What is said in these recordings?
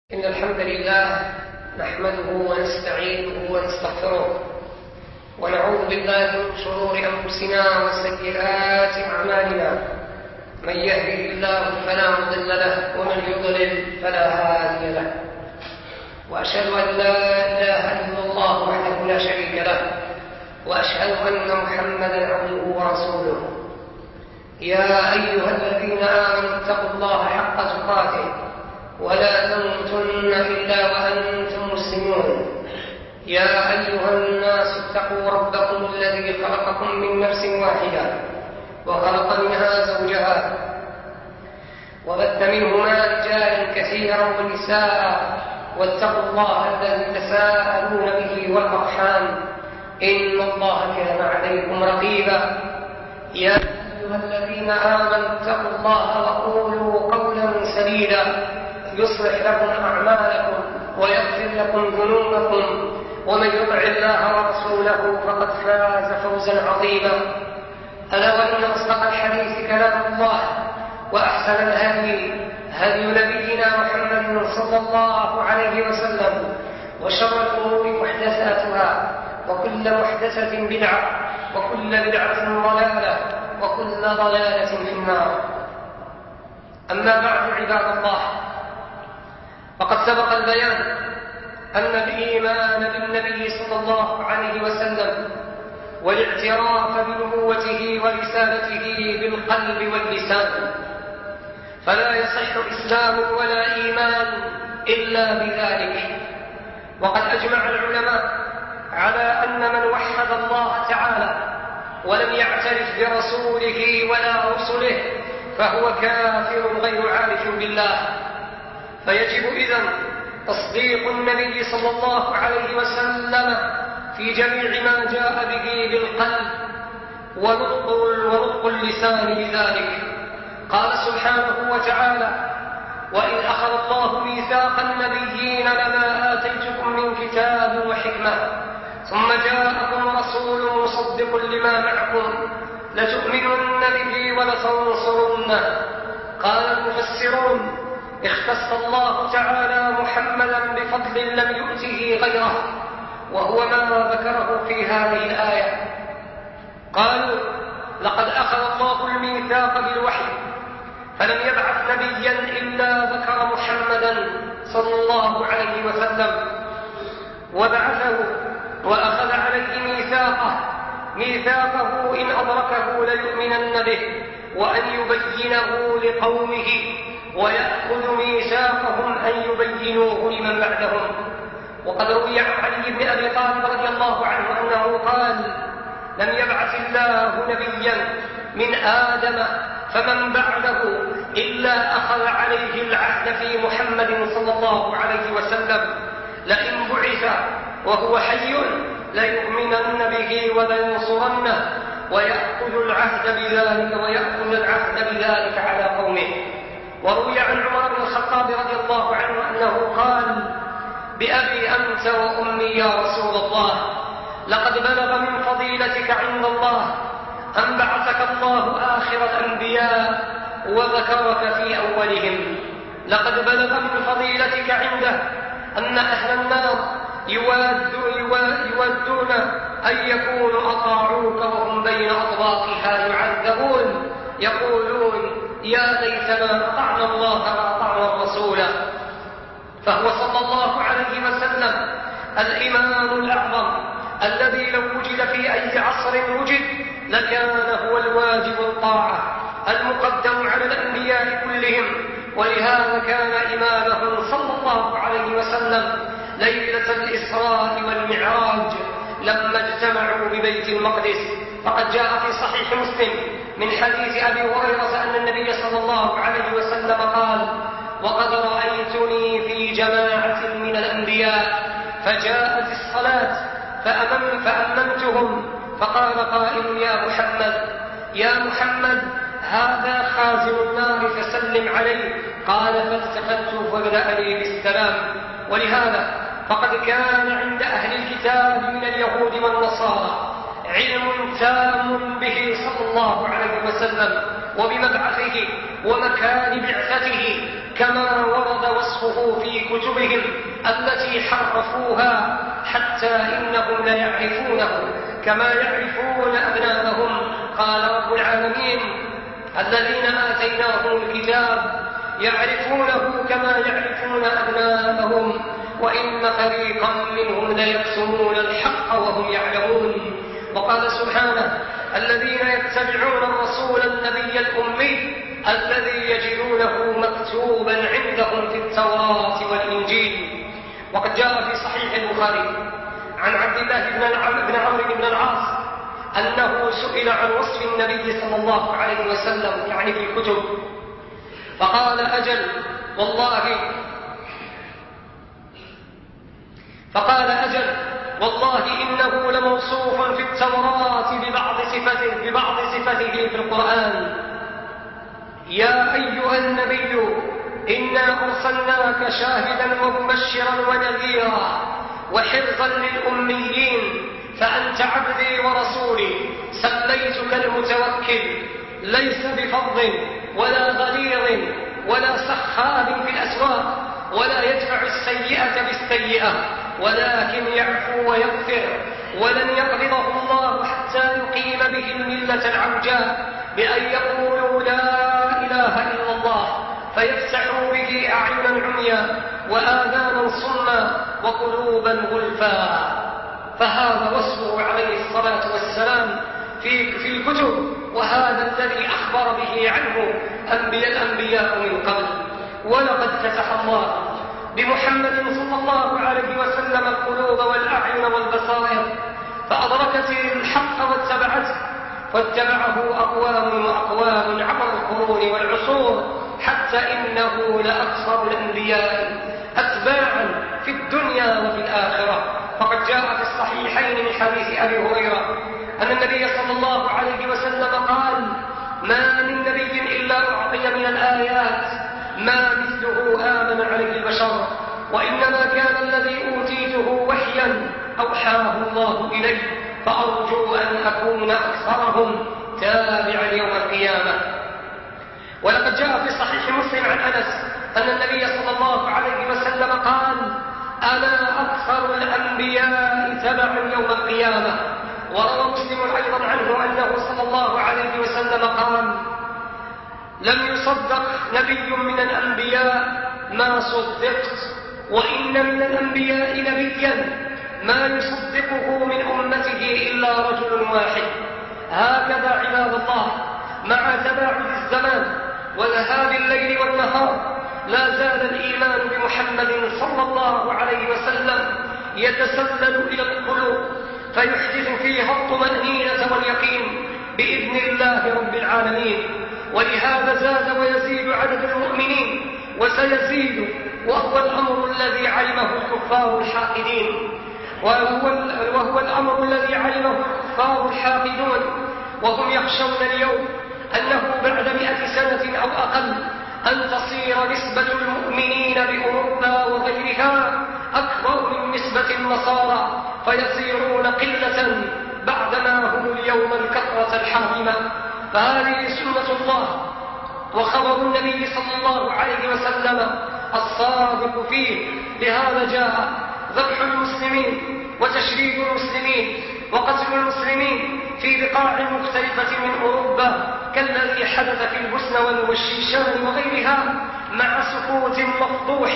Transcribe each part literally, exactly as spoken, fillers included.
إن الحمد لله نحمده ونستعينه ونستغفره ونعوذ بالله من شرور أنفسنا وسيئات أعمالنا. من يهده الله فلا مضل له ومن يضلل فلا هادي له، وأشهد أن لا إله إلا الله وحده لا شريك له، وأشهد أن محمدا عبده ورسوله. يا أيها الذين آمنوا اتقوا الله حق تقاته ولا تموتن إلا وأنتم مسلمون. يا أيها الناس اتقوا ربكم الذي خلقكم من نفس واحدة وخلق منها زوجها وبث منهما رجالا كثيرا ونساء، واتقوا الله الذي تساءلون به والأرحام إن الله كان عليكم رقيبا. يا أيها الذين آمنوا اتقوا الله وقولوا قولا سديدا يصلح لكم أعمالكم ويغفر لكم ذنوبكم، ومن يطع الله ورسوله فقد فاز فوزا عظيما. ألا وإن أصدق الحديث كلام الله، وأحسن الهدي هدي نبينا محمد صلى الله عليه وسلم، وشر الأمور محدثاتها، وكل محدثة بدعة، وكل بدعة ضلالة، وكل ضلالة في النار. أما بعد عباد الله، فقد سبق البيان أن الإيمان بالنبي صلى الله عليه وسلم والاعتراف بنبوته ورسالته بالقلب واللسان، فلا يصح إسلام ولا إيمان إلا بذلك. وقد أجمع العلماء على أن من وحد الله تعالى ولم يعترف برسوله ولا رسله فهو كافر غير عارف بالله. فيجب إذن تصديق النبي صلى الله عليه وسلم في جميع ما جاء به بالقلب ونطق ونطق اللسان بذلك. قال سبحانه وتعالى: وإذ أخذ الله ميثاق النبيين لما آتيتكم من كتاب وحكمة ثم جاءكم رسول مصدق لما معكم لتؤمنن به ولتنصرنه. قال المفسرون: اختص الله تعالى محمدا بفضل لم يؤته غيره، وهو ما ذكره في هذه الآية. قالوا: لقد أخذ الله الميثاق بالوحي فلم يبعث نبيا إلا ذكر محمدا صلى الله عليه وسلم وبعثه وأخذ عليه ميثاقه ميثاقه إن أدركه ليؤمنن به، وأن يبينه لقومه، ويأخذ ميثاقهم أن يبينوه لمن بعدهم. وقد روي عن علي بن أبي طالب رضي الله عنه أنه قال: لم يبعث الله نبيا من آدم فمن بعده إلا أخذ عليه العهد في محمد صلى الله عليه وسلم، لئن بعث وهو حي ليؤمنن به ولينصرنه، ويأخذ العهد بذلك ويأخذ العهد بذلك على قومه. وروي عن عمر بن الخطاب رضي الله عنه أنه قال: بأبي أنت وأمي يا رسول الله، لقد بلغ من فضيلتك عند الله أن بعثك الله آخر الأنبياء وذكرك في أولهم. لقد بلغ من فضيلتك عنده أن أهل النار يودون أن يكونوا أطاعوك وهم بين أطباقها يعذبون، يقولون: يا ليتنا أطعنا الله وأطعنا الرسول. فهو صلى الله عليه وسلم الإمام الأعظم الذي لو وجد في أي عصر وجد لكان هو الواجب الطاعة المقدم على الأنبياء كلهم. ولهذا كان إمامهم صلى الله عليه وسلم ليلة الإسراء والمعراج لما اجتمعوا ببيت المقدس. فقد جاء في صحيح مسلم من حديث أبي هريرة أن النبي صلى الله عليه وسلم قال: وقد رأيتني في جماعة من الأنبياء فجاءت الصلاة فأمم فأممتهم فقال قائل: يا محمد يا محمد هذا خازن النار فسلم عليه. قال: فالتفت فبدأ لي بالسلام. ولهذا فقد كان عند أهل الكتاب من اليهود والنصارى علم تام به صلى الله عليه وسلم وبمبعثه ومكان بعثته، كما ورد وصفه في كتبهم التي حرفوها حتى إنهم ليعرفونه كما يعرفون أبناءهم. قال رب العالمين: الذين آتيناهم الكتاب يعرفونه كما يعرفون أبناءهم وإن فريقا منهم ليكتمون الحق وهم يعلمون. وقال سبحانه: الذين يتبعون الرسول النبي الأمي الذي يجدونه مكتوبا عندهم في التوراة والإنجيل. وقد جاء في صحيح البخاري عن عبد الله بن عمرو بن العاص أنه سئل عن وصف النبي صلى الله عليه وسلم يعني في الكتب، فقال: أجل والله فقال أجل والله إنه لموصوف في التوراة ببعض صفته ببعض صفته في القرآن. يا أيها النبي إنا أرسلناك شاهدا ومبشرا ونذيرا وحرزا للأميين فأنت عبدي ورسولي سميتك المتوكل ليس بفظ ولا غليظ ولا سخاب في الأسواق ولا يدفع السيئة بالسيئة ولكن يعفو ويغفر ولن يقبضه الله حتى يقيم به الملة العوجاء بأن يقولوا لا إله إلا الله فيفتحوا به أعينا عميا وآذانا صما وقلوبا غلفا. فهذا وصفه عليه الصلاة والسلام في في الكتب، وهذا الذي أخبر به عنه أنبياء الأنبياء من قبل. ولقد فتح الله بمحمد صلى الله عليه وسلم القلوب والأعين والبصائر فأدركت الحق واتبعته، واتبعه أقوام وأقوام عبر القرون والعصور حتى إنه لأكثر الأنبياء أتباعا في الدنيا وفي الآخرة. فقد جاء في الصحيحين من حديث أبي هريرة أن النبي صلى الله عليه وسلم قال: ما من نبي إلا أعطي من الآيات ما مثله آمن عليه البشر، وإنما كان الذي أوتيته وحيا أوحاه الله إلي، فأرجو أن أكون أكثرهم تابعا يوم القيامة. ولقد جاء في صحيح مسلم عن أنس أن النبي صلى الله عليه وسلم قال: أنا أكثر الأنبياء تبعا يوم القيامة. وروى مسلم أيضا عنه أنه صلى الله عليه وسلم قال: لم يصدق نبي من الأنبياء ما صدقت، وإن من الأنبياء نبيا ما يصدقه من أمته إلا رجل واحد. هكذا عباد الله مع تباعد الزمان وذهاب الليل والنهار لا زال الإيمان بمحمد صلى الله عليه وسلم يتسلل إلى القلوب فيحدث فيها الطمأنينة واليقين بإذن الله رب العالمين. ولهذا زاد ويزيد عدد المؤمنين وسيزيد، وهو الأمر الذي علمه الكفار الحاقدين وهو, وهو الأمر الذي علمه الكفار الحاقدون، وهم يخشون اليوم أنه بعد مئة سنة أو أقل أن تصير نسبة المؤمنين بأوروبا وغيرها أكبر من نسبة النصارى فيصيرون قلة بعدما هم اليوم الكثرة الحاكمة. فهذه سنة الله وخبر النبي صلى الله عليه وسلم الصادق فيه. لهذا جاء ذبح المسلمين وتشريد المسلمين وقتل المسلمين في بقاع مختلفة من أوروبا كالذي حدث في البوسنة والشيشان وغيرها مع سكوت مفضوح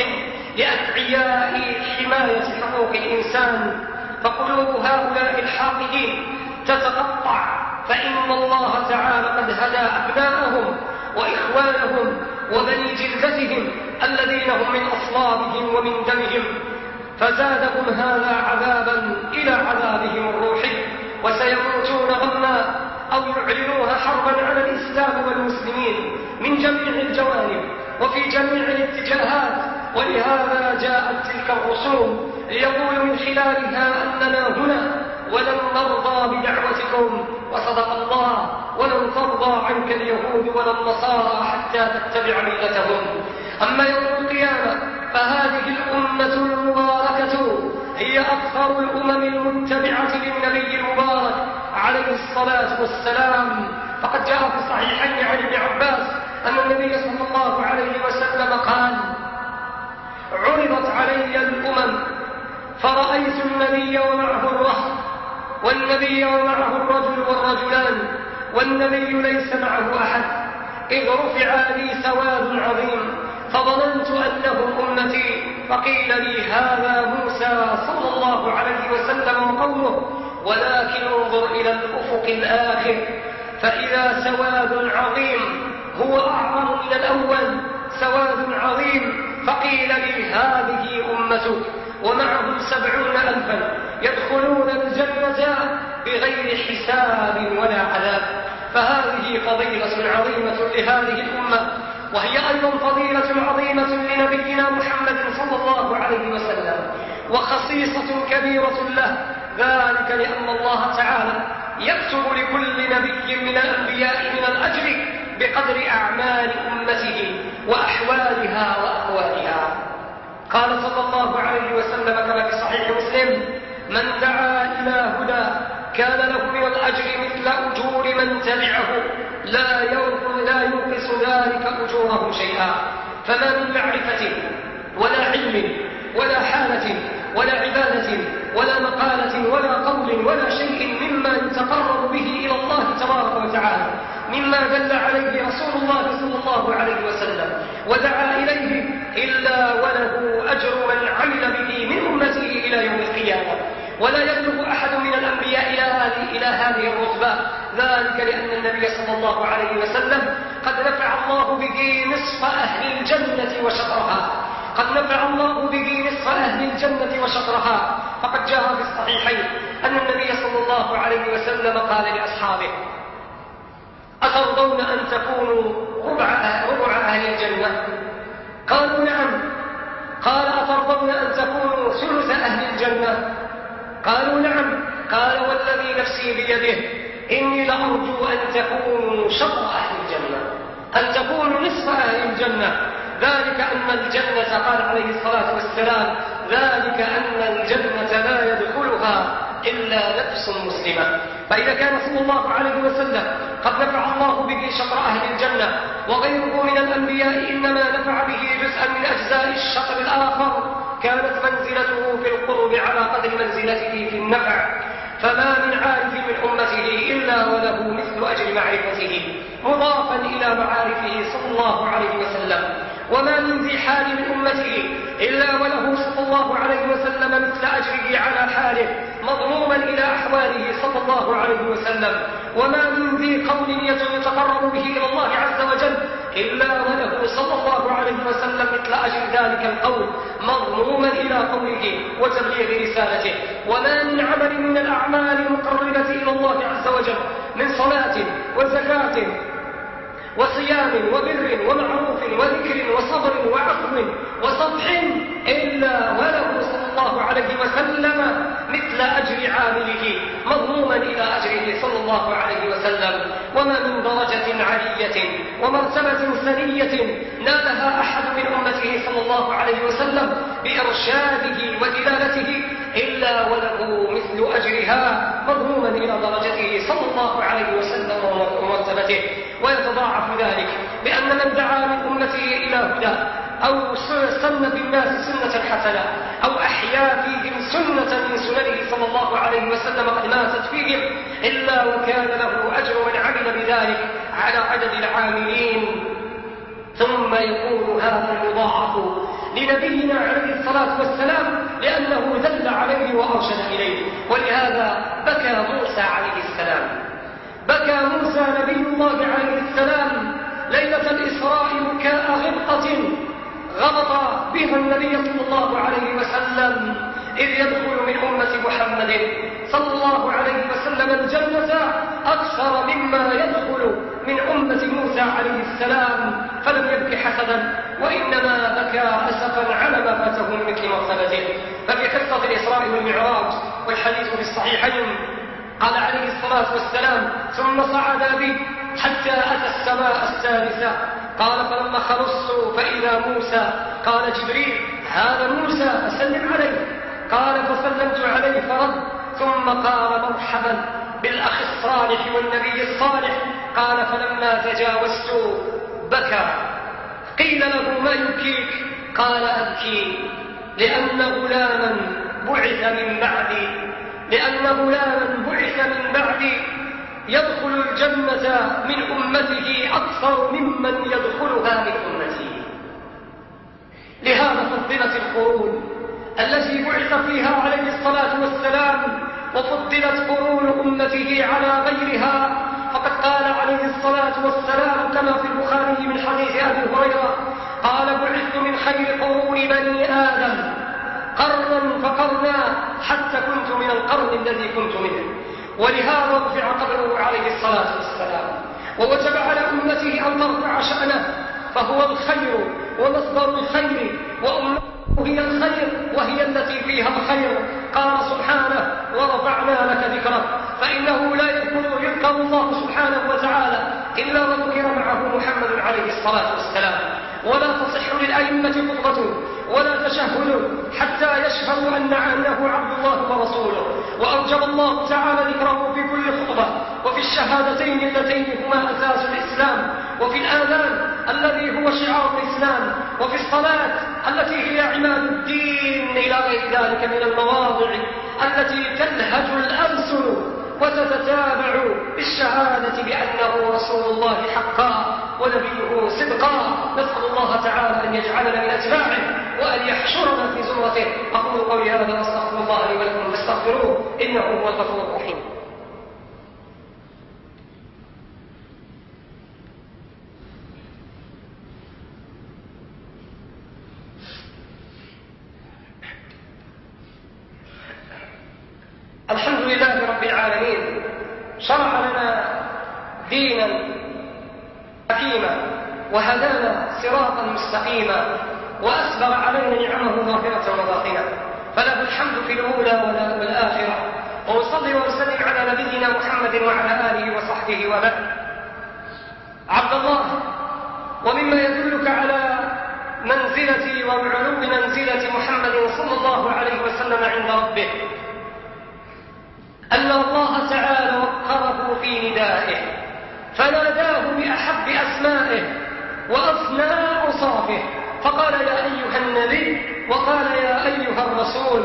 لأدعياء حماية حقوق الإنسان. فقلوب هؤلاء الحاقدين تتقطع، فإن الله تعالى قد هدى أبناءهم وإخوانهم وبني جلدتهم الذين هم من أصلابهم ومن دمهم، فزادهم هذا عذابا إلى عذابهم الروحي، وسيموتون غما أو يعلنوها حربا على الإسلام والمسلمين من جميع الجوانب وفي جميع الاتجاهات. ولهذا جاءت تلك الرسوم ليقول من خلالها أننا هنا ولن نرضى بدعوتكم، وصدق الله: ولن ترضى عنك اليهود ولا النصارى حتى تتبع ملتهم. أما يوم القيامة فهذه الأمة المباركة هي أكثر الأمم المتبعة للنبي المبارك عليه الصلاة والسلام. فقد جاء في الصحيحين عن ابن عباس أن النبي صلى الله عليه وسلم قال: عرضت علي الأمم فرأيت النبي ومعه الرهط، والنبي ومعه الرجل والرجلان، والنبي ليس معه أحد، إذ رفع لي سواد عظيم فظننت أنه أمتي، فقيل لي: هذا موسى صلى الله عليه وسلم وقومه، ولكن انظر إلى الأفق الآخر فإذا سواد عظيم هو أعظم من الأول، سواد عظيم، فقيل لي: هذه أمتك ومعهم سبعون ألفا يدخلون الجنة بغير حساب ولا عذاب. فهذه فضيلة عظيمة لهذه الأمة، وهي أيضا فضيلة عظيمة لنبينا محمد صلى الله عليه وسلم، وخصيصة كبيرة له، ذلك لأن الله تعالى يكتب لكل نبي من الأنبياء من الأجر بقدر أعمال أمته وأحوالها وأقوالها. قال صلى الله عليه وسلم كما في صحيح مسلم: من دعا إلى هدى كان له من الأجر مثل أجور من تبعه لا لا ينقص ذلك أجورهم شيئا. فما من معرفة ولا علم ولا حالة ولا عبادة ولا مقالة ولا قول ولا شيء مما يتقرب به إلى الله تبارك وتعالى مما دل عليه رسول الله صلى الله عليه وسلم ودعا إليه إلا وله أجر من عمل به من أمته إلى يوم القيامة، ولا يبلغ أحد من الأنبياء إلى هذه إلى هذه الرتبة، ذلك لأن النبي صلى الله عليه وسلم قد نفع الله به نصف أهل الجنة وشطرها، قد نفع الله به نصف أهل الجنة وشطرها. فقد جاء في الصحيحين أن النبي صلى الله عليه وسلم قال لأصحابه: أترضون أن تكونوا ربع, ربع أهل الجنة؟ قالوا: نعم. قال: أترضون أن تكونوا ثلث أهل الجنة؟ قالوا: نعم. قال: والذي نفسي بيده إني لأرجو أن تكونوا شطر أهل الجنة، أن تكونوا نصف أهل الجنة، ذلك أن الجنة، قال عليه الصلاة والسلام: ذلك أن الجنة لا يدخلها إلا نفس مسلمة. فإذا كان صلى الله عليه وسلم قد نفع الله به شطر أهل الجنة، وغيره من الأنبياء إنما نفع به جزءا من أجزاء الشطر الآخر، كانت منزلته في القرب على قدر منزلته في النفع، فما من عارف من أمته إلا وله مثل أجر معرفته مضافا إلى معارفه صلى الله عليه وسلم، وما من ذي حال من أمته إلا وله صلى الله عليه وسلم مثل أجره على حاله مضموما إلى أحواله صلى الله عليه وسلم، وما من ذي قول يتقرب به إلى الله عز وجل إلا وله صلى الله عليه وسلم مثل أجر ذلك القول مضموما إلى قوله وتبليغ رسالته. وما من عمل من الأعمال المقربة إلى الله عز وجل من صلاة وزكاة وصيام وبر ومعروف وذكر وصبر وعفو وصفح إلا وله صلى الله عليه وسلم مثل أجر عامله مضموما إلى أجره صلى الله عليه وسلم. وما من درجة عالية ومرتبة سنية نالها أحد من أمته صلى الله عليه وسلم بإرشاده ودلالته إلا وله مثل أجرها مضموما إلى درجته صلى الله عليه وسلم ومرتبته. ويتضاعف ذلك بأن من دعا من أمته إلى هدى أو سن بالناس سنة حسنة أو أحيا فيهم سنة من سننه صلى الله عليه وسلم قد ماتت فيهم إلا وكان له أجر من عمل بذلك على عدد العاملين. ثم يكون هذا المضاعف لنبينا عليه الصلاة والسلام لأنه دل عليه وأرشد إليه. ولهذا بكى موسى عليه السلام، بكى موسى نبي الله عليه السلام ليلة الإسراء بكاء غبطة غبط بها النبي صلى الله عليه وسلم إذ يدخل من أمة محمد صلى الله عليه وسلم الجنة أكثر مما يدخل من أمة موسى عليه السلام، فلم يبكي حسدا وإنما بكى أسفا على ما فاته من مثل مرتبته. ففي قصة الإسراء والمعراج والحديث في الصحيحين قال عليه الصلاة والسلام: ثم صعد بي حتى أتى السماء السادسة. قال: فلما خلصت فإذا موسى. قال جبريل: هذا موسى أسلم عليه. قال: فسلمت عليه فرد، ثم قال: مرحبا بالأخ الصالح والنبي الصالح. قال: فلما تجاوزت بكى. قيل له: ما يبكيك؟ قال: أبكي لأن غلاما بعث من بعدي لأن غلاما بعث من بعدي يدخل الجنة من أمته أكثر ممن يدخلها من أمتي. لهذا فضلت القرون التي بعث فيها عليه الصلاة والسلام، وفضلت قرون أمته على غيرها. فقد قال عليه الصلاة والسلام كما في البخاري من حديث أبي هريرة قال: بعثت من خير قرون بني آدم قرنا فقرنا حتى كنت من القرن الذي كنت منه. ولهذا رفع قبره عليه الصلاة والسلام، ووجب على أمته أن ترفع شأنه، فهو الخير ومصدر الخير، وأمته هي الخير وهي التي فيها الخير. قال سبحانه: ورفعنا لك ذكرك، فإنه لا يذكر يذكر الله سبحانه وتعالى إلا وذكر معه محمد عليه الصلاة والسلام. ولا تصح للأئمة خطبة ولا تشهد حتى يشهدوا أن أنه عبد الله ورسوله. وأوجب الله تعالى ذكره في كل خطبة، وفي الشهادتين اللتين هما أساس الإسلام، وفي الآذان الذي هو شعار الإسلام، وفي الصلاة التي هي عماد الدين، إلى غير ذلك من المواضع التي تلهج الألسن وتتتابع بالشهادة بأنه رسول الله حقا ونبيه صدقا. نسأل الله تعالى أن يجعلنا من أتباعه وأن يحشرنا في زمرته. أقول قولي هذا واستغفر الله لي ولكم فاستغفروه إنه هو الغفور الرحيم. الحمد لله رب العالمين، شرع لنا دينا حكيما وهدانا صراطا مستقيما، وأسبغ علينا نعمه ظاهرة وباطنة، فله الحمد في الأولى والآخرة. وأصلي وأسلم على نبينا محمد وعلى آله وصحبه وبعد. عبد الله، ومما يدلك على منزلة وعلو منزلة محمد صلى الله عليه وسلم عند ربه أن الله تعالى وقره في ندائه، فناداه بأحب أسمائه وأثنى أوصافه، فقال: يا أيها النبي، وقال: يا أيها الرسول.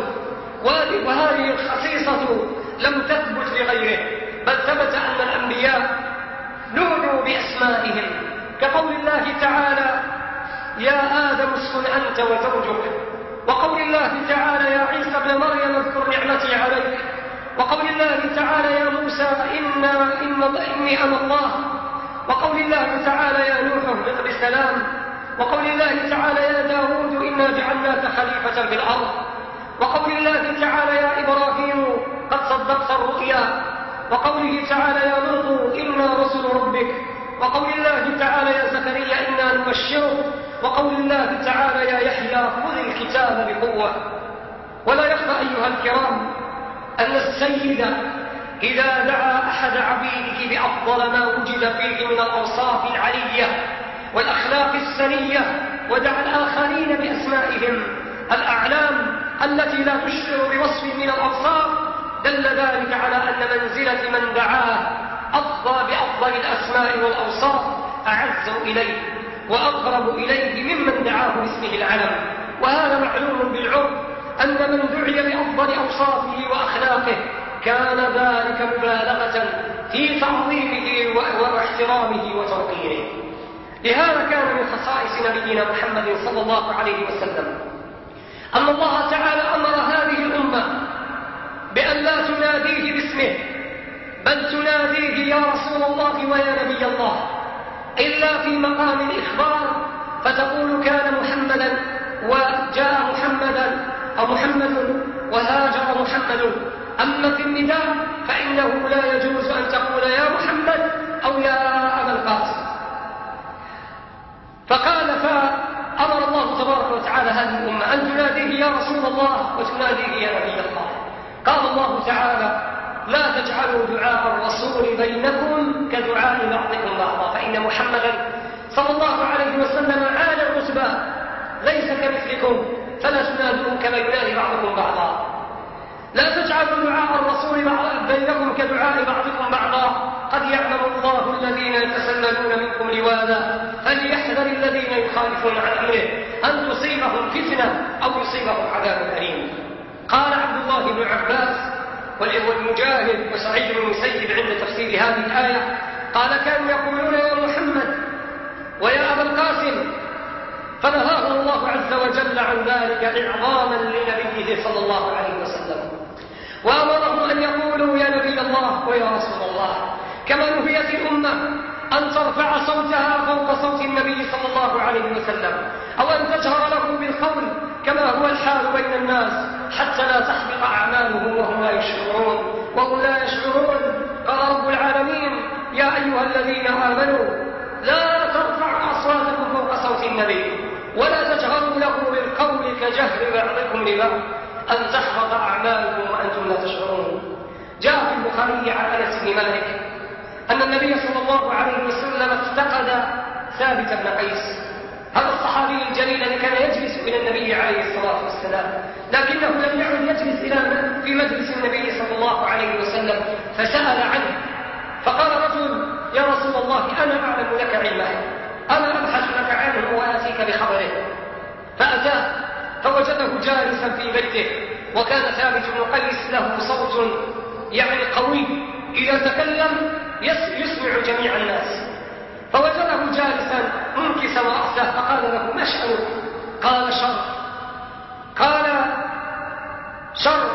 وهذه الخصيصة لم تثبت لغيره، بل ثبت أن الأنبياء نودوا بأسمائهم، كقول الله تعالى: يا آدم اسكن أنت وزوجك، وقول الله تعالى: يا عيسى ابن مريم اذكر نعمتي عليك، وقول الله تعالى: يا موسى إنا إن إني أنا الله، وقول الله تعالى: يا نوح اهبط بسلام، وقول الله تعالى: يا داود إنا جعلناك خليفة في الأرض، وقول الله تعالى: يا إبراهيم قد صدقت الرؤيا، وقوله تعالى: يا لوط إنا رسل ربك، وقول الله تعالى: يا زكريا إنا نبشرك، وقول الله تعالى: يا يحيى خذ الكتاب بقوة. ولا يخفى أيها الكرام أن السيد إذا دعا أحد عبيده بأفضل ما وجد فيه من الأوصاف العلية والأخلاق السنية، ودعا الآخرين بأسمائهم الأعلام التي لا تشعر بوصف من الأوصاف، دل ذلك على أن منزلة من دعاه أفضى بأفضل الأسماء والأوصاف أعز إليه وأقرب إليه ممن دعاه باسمه العلم. وهذا معلوم بالعرف أن من دعي بأفضل أوصافه وأخلاقه كان ذلك مبالغة في تعظيمه واحترامه وتوقيره. لهذا كان من خصائص نبينا محمد صلى الله عليه وسلم أن الله تعالى أمر هذه الأمة بأن لا تناديه باسمه، بل تناديه يا رسول الله ويا نبي الله، إلا في مقام الإخبار، فتقول: كان محمدا وجاء محمدا أو محمد وهاجر محمد. أما في النداء فإنه لا يجوز أن تقول يا محمد أو يا أبا القاسم. فقال فأمر الله تبارك وتعالى هذه الأمة أن تناديه يا رسول الله وتناديه يا نبي الله. قال الله تعالى: لا تجعلوا دعاء الرسول بينكم كدعاء بعضكم بعضا، فإن محمدا صلى الله عليه وسلم عالى الرتبة ليس كمثلكم، فلا تنادوه كما ينادي بعضكم بعضا. لا تجعلوا دعاء الرسول بينكم كدعاء بعضكم بعضا قد يعلم الله الذين يتسللون منكم لواذا فليحذر الذين يخالفون عن أمره أن تصيبهم فتنة أو يصيبهم عذاب أليم. قال عبد الله بن عباس والمجاهد وسعيد بن المسيب عند تفسير هذه الآية قال كانوا يقولون يا محمد ويا أبا القاسم، فنهاهم الله عز وجل عن ذلك إعظاما لنبيه صلى الله عليه وسلم، وأمرهم أن يقولوا يا نبي الله ويا رسول الله، كما نهيت الأمة أن ترفع صوتها فوق صوت النبي صلى الله عليه وسلم أو أن تجهر له بالقول كما هو الحال بين الناس حتى لا تحبط أعمالهم وهم لا يشعرون وهم لا يشعرون. قال رب العالمين يا أيها الذين آمنوا لا ترفعوا أصواتكم فوق صوت النبي ولا تجهروا له بالقول كجهر بعضكم لبعض أن تحبط أعمالكم وأنتم لا تشعرون. جاء في البخاري عن أنس بن مالك أن النبي صلى الله عليه وسلم افتقد ثابت بن قيس، هذا الصحابي الجليل الذي كان يجلس إلى النبي عليه الصلاة والسلام، لكنه لم يعد يجلس إلى في مجلس النبي صلى الله عليه وسلم، فسأل عنه فقال رجل يا رسول الله أنا أعلم لك علمه، أنا أبحث لك عنه وآتيك بخبره. فأتاه فوجده جالسا في بيته، وكان ثابت بن قيس له صوت يعني قوي إذا تكلم يسمع جميع الناس، فوجده جالسا منكسا رأسه فقال له ما شأنك؟ قال شر. قال شر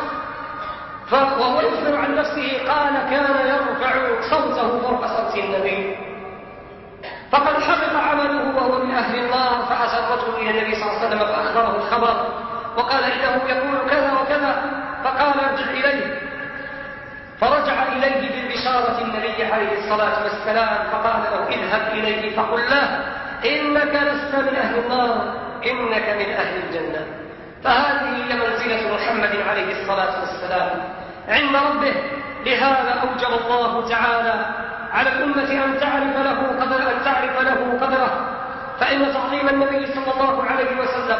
وهو يخبر عن نفسه قال كان يرفع صوته فوق صوت النبي فقد حبط عمله وهو من أهل النار. فأتى الرجل إلى النبي صلى الله عليه وسلم فأخبره الخبر وقال إنه يقول كذا وكذا، فقال ارجع إليه، فرجع إليه بالبشارة النبي عليه الصلاة والسلام فقال له اذهب إليه فقل له إنك لست من أهل النار إنك من أهل الجنة. فهذه هي منزلة محمد عليه الصلاة والسلام عند ربه. لهذا أوجب الله تعالى على الأمة أن تعرف له قدر أن تعرف له قدره، فإن تعظيم النبي صلى الله عليه وسلم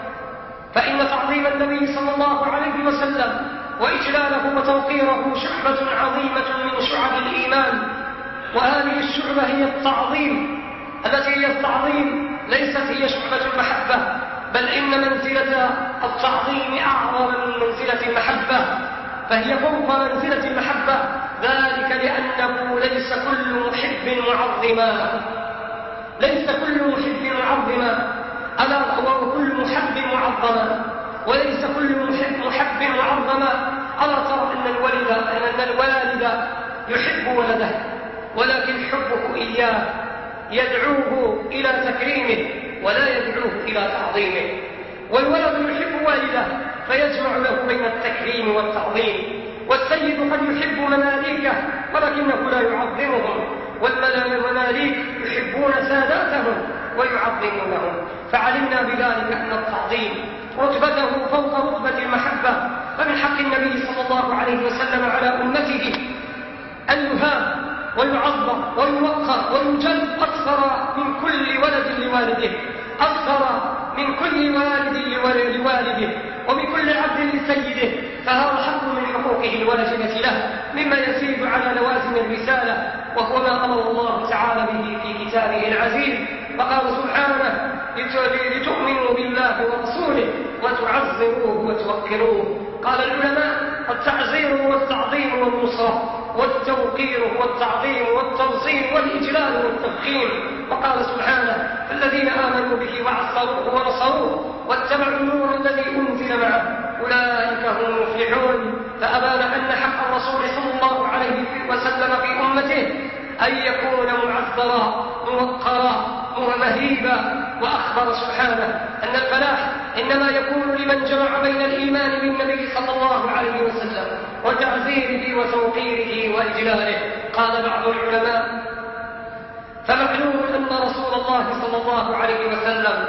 فإن تعظيم النبي صلى الله عليه وسلم وإجلاله وتوقيره شعبة عظيمة من شعب الإيمان، وهذه الشعبة هي التعظيم التي هي التعظيم ليست هي شعبة المحبة، بل إن منزلة التعظيم أعظم من منزلة المحبة، فهي فوق منزلة المحبة، ذلك لأنه ليس كل محب معظما ليس كل محب معظما ألا هو كل محب معظما، وليس كل محب محب معظما. ألا ترى أن الولد أن الوالد يحب ولده ولكن حبه إياه يدعوه إلى تكريمه ولا يدعوه إلى تعظيمه، والولد يحب والده فيجمع له بين التكريم والتعظيم. والسيد قد يحب مماليكه ولكنه لا يعظمهم، والمماليك يحبون ساداتهم ويعظمونهم. فعلمنا بذلك أن التعظيم رتبته فوق رتبة المحبة، فمن حق النبي صلى الله عليه وسلم على أمته أن يهاب ويعظم ويوقر ويجل أكثر من كل ولد لوالده، أكثر من كل والد لوالده، ومن كل عبد لسيده، فهذا حق من حقوقه الواجبة له مما يزيد على لوازم الرسالة، وهو ما أمر الله تعالى به في كتابه العزيز. فقال سبحانه لتؤمنوا بالله ورسوله وتعزروه وتوقروه. قال العلماء التعزير والتعظيم والنصرة، والتوقير والتعظيم والتوصيل والإجلال والتفخيم. وقال سبحانه الذين آمنوا به وعصروه ونصروه واتبعوا النور الذي أنزل معه أولئك هم المفلحون. فأبان أن حق الرسول صلى الله عليه وسلم في أمته أن يكون معذرا موقرا ومهيبا. وأخبر سبحانه أن الفلاح إنما يكون لمن جمع بين الإيمان بالنبي صلى الله عليه وسلم وتعزيره وتوقيره وإجلاله. قال بعض العلماء فمعلوم أن رسول الله صلى الله عليه وسلم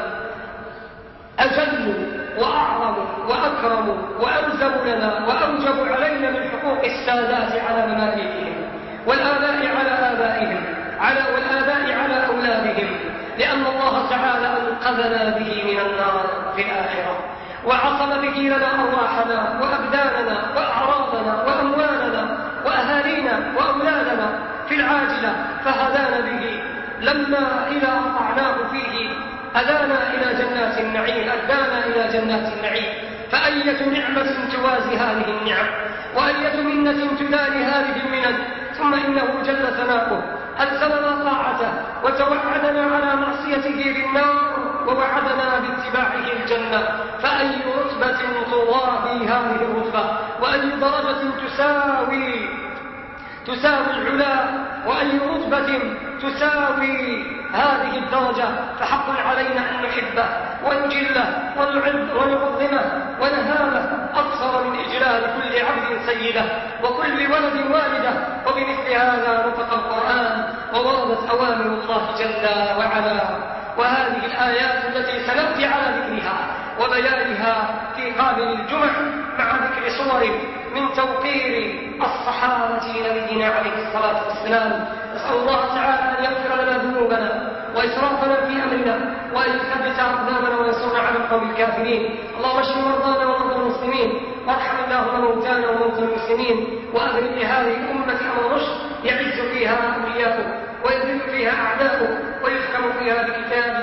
أجل وأعظم وأكرم وألزم لنا وأوجب علينا من حقوق السادات على مماليكهم والآباء على آبائهم على والآباء على أولادهم، لأن الله تعالى أنقذنا به من النار في الآخرة، وعصم به لنا أرواحنا وأبداننا وأعراضنا وأموالنا وأهالينا وأولادنا في العاجلة، فهدانا به لما إذا أطعناه فيه أدانا إلى جنات النعيم، أدانا إلى جنات النعيم. فأية نعمة توازي هذه النعم، وأية منة تداني هذه المنن. ثم إنه جل ثناؤه ألزمنا طاعته وتوعدنا على معصيته بالنار ووعدنا باتباعه الجنة. فأي رتبة تضاهي هذه الرتبة، وأي درجة تساوي تساوي العلا، وأي رتبة تساوي هذه الدرجة. فحق علينا أن نحبه ونجله ونعظمه ونهابه أكثر من إجلال كل عبد سيده وكل ولد والده. وبمثل هذا نطق القرآن ووردت أوامر الله جل وعلا. وهذه الآيات التي سنأتي على ذكرها وبيانها في قابل الجمع مع ذكر صور من توقير الصحابة لنبينا عليه الصلاة والسلام. نسأل الله تعالى أن يغفر لنا ذنوبنا وإسرافنا في أمرنا، وأن يثبت أقدامنا وينصرنا على القوم الكافرين. اللهم اشف مرضانا ومرضى المسلمين، وارحم اللهم موتانا وموتى المسلمين، وأبرم لهذه الأمة أمر رشد يعز فيها أولياؤه ويذل فيها أعداؤه ويحكم فيها بكتابه